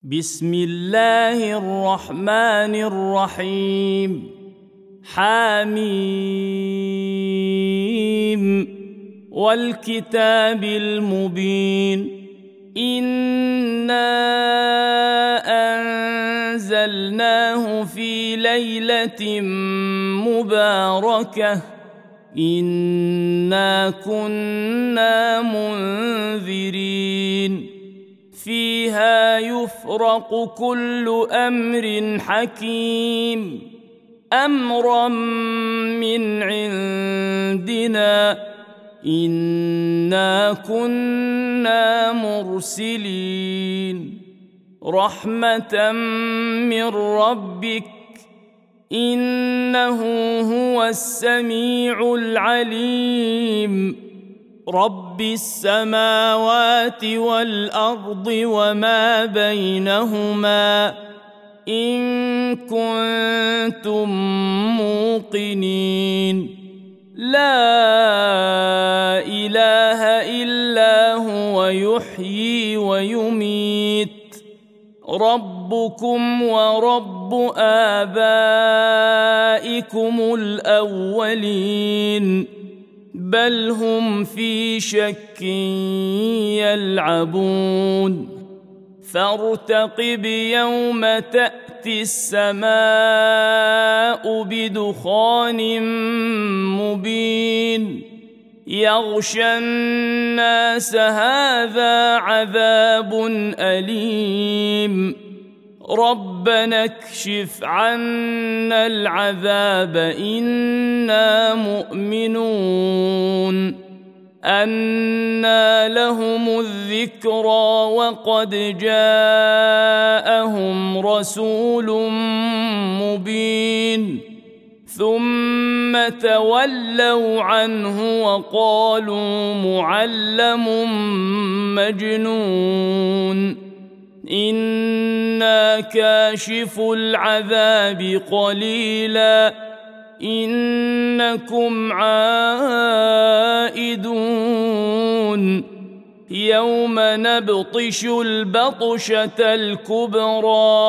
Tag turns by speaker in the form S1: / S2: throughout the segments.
S1: بسم الله الرحمن الرحيم. حميم والكتاب المبين. إنا أنزلناه في ليلة مباركة إنا كنا منذرين فيها يفرق كل أمر حكيم أمرا من عندنا إنا كنا مرسلين رحمة من ربك إنه هو السميع العليم رب السماوات والأرض وما بينهما إن كنتم موقنين لا إله إلا هو يحيي ويميت ربكم ورب آبائكم الأولين بل هم في شك يلعبون فارتقب يوم تأتي السماء بدخان مبين يغشى الناس هذا عذاب أليم ربنا اكشف عنا العذاب إنا مؤمنون أنى لهم الذكرى وقد جاءهم رسول مبين ثم تولوا عنه وقالوا معلم مجنون إنا كاشف العذاب قليلا إنكم عائدون يوم نبطش البطشة الكبرى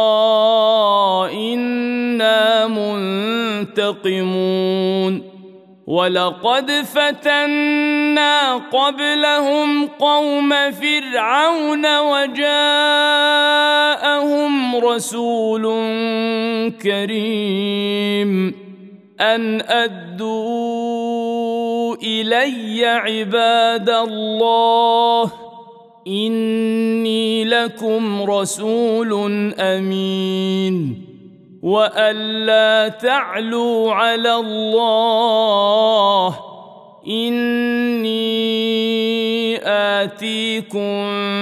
S1: إنا منتقمون ولقد فتنا قبلهم قوم فرعون وجاءهم رسول كريم أن أدوا إلي عباد الله إني لكم رسول أمين وألا تعلوا على الله إني آتيكم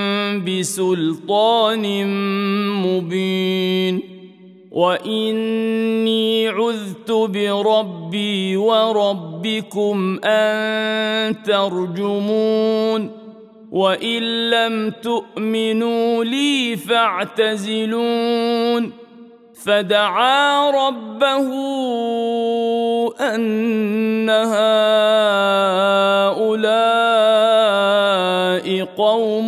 S1: بسلطان مبين وإني عذت بربي وربكم أن ترجمون وإن لم تؤمنوا لي فاعتزلون فدعا ربه أن هؤلاء قوم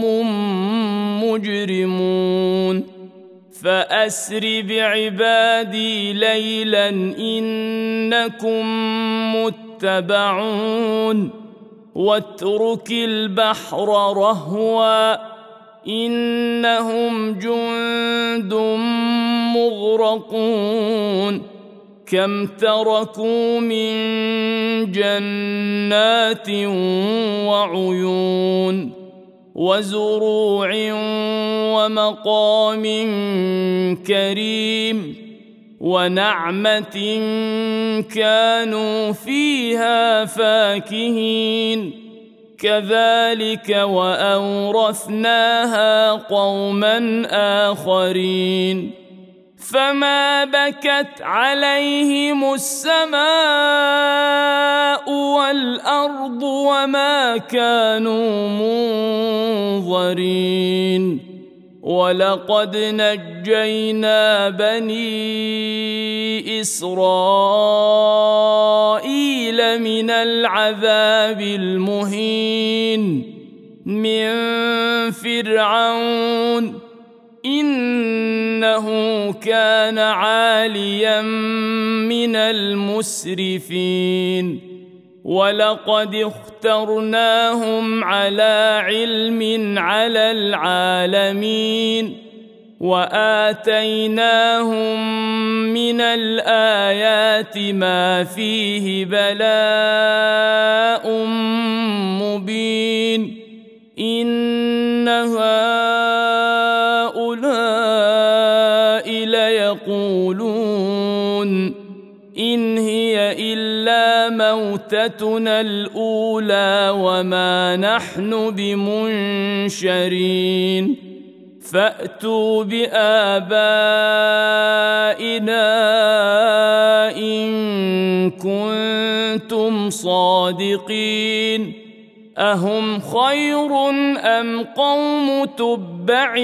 S1: مجرمون فأسر بعبادي ليلا إنكم متبعون واترك البحر رهوا إنهم جند مغرقون كم تركوا من جنات وعيون وزروع ومقام كريم ونعمة كانوا فيها فاكهين كذلك وأورثناها قوما آخرين فما بكت عليهم السماء والأرض وما كانوا منظرين ولقد نجينا بني إسرائيل من العذاب المهين من فرعون إنه كان عاليا من المسرفين ولقد اخترناهم على علم على العالمين وآتيناهم من الآيات ما فيه بلاء مبين إن هؤلاء ليقولون إن هي إلا موتتنا الأولى وما نحن بمنشرين فأتوا بآبائنا إن كنتم صادقين أهم خير أم قوم تبع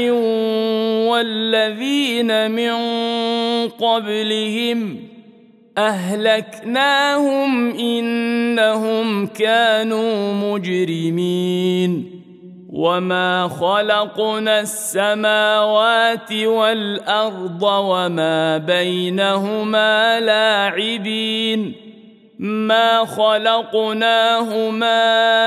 S1: والذين من قبلهم أهلكناهم إنهم كانوا مجرمين وما خلقنا السماوات والأرض وما بينهما لاعبين ما خلقناهما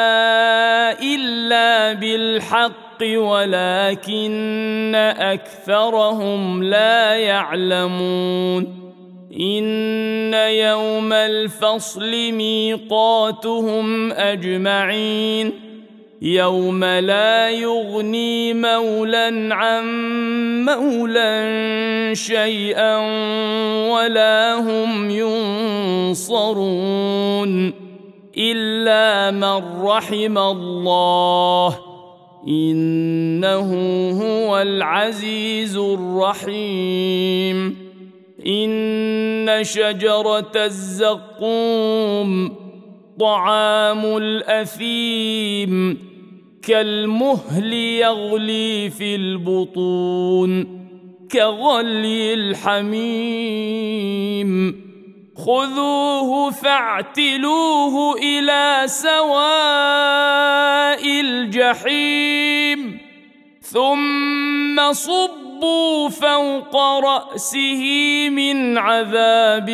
S1: إلا بالحق ولكن أكثرهم لا يعلمون إن يوم الفصل ميقاتهم أجمعين يوم لا يغني مولى عن مولى شيئا ولا هم ينصرون إلا من رحم الله إنه هو العزيز الرحيم إن شجرة الزقوم طعام الأثيم كالمهل يغلي في البطون كغلي الحميم خذوه فاعتلوه إلى سواء الجحيم ثم صبوا فوق رأسه من عذاب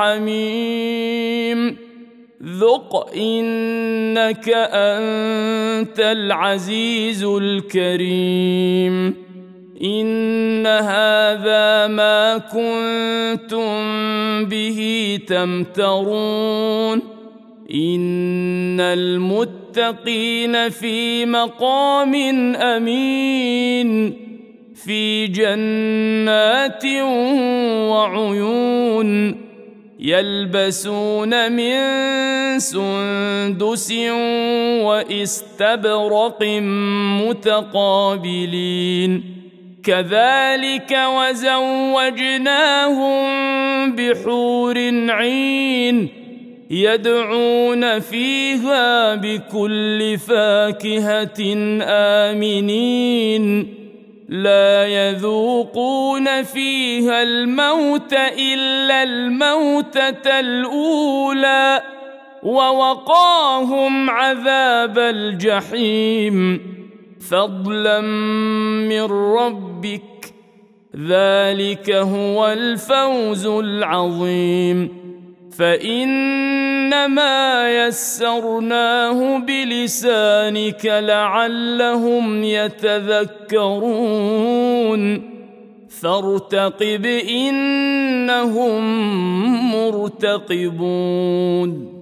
S1: الحميم ذق إنك أنت العزيز الكريم إن هذا ما كنتم به تمترون إن المتقين في مقام أمين في جنات وعيون يلبسون من سندس واستبرق متقابلين كذلك وزوجناهم بحور عين يدعون فيها بكل فاكهة آمنين لا يذوقون فيها الموت إلا الموتة الأولى ووقاهم عذاب الجحيم فضلا من ربك ذلك هو الفوز العظيم فإنما يسرناه بلسانك لعلهم يتذكرون فارتقب إنهم مرتقبون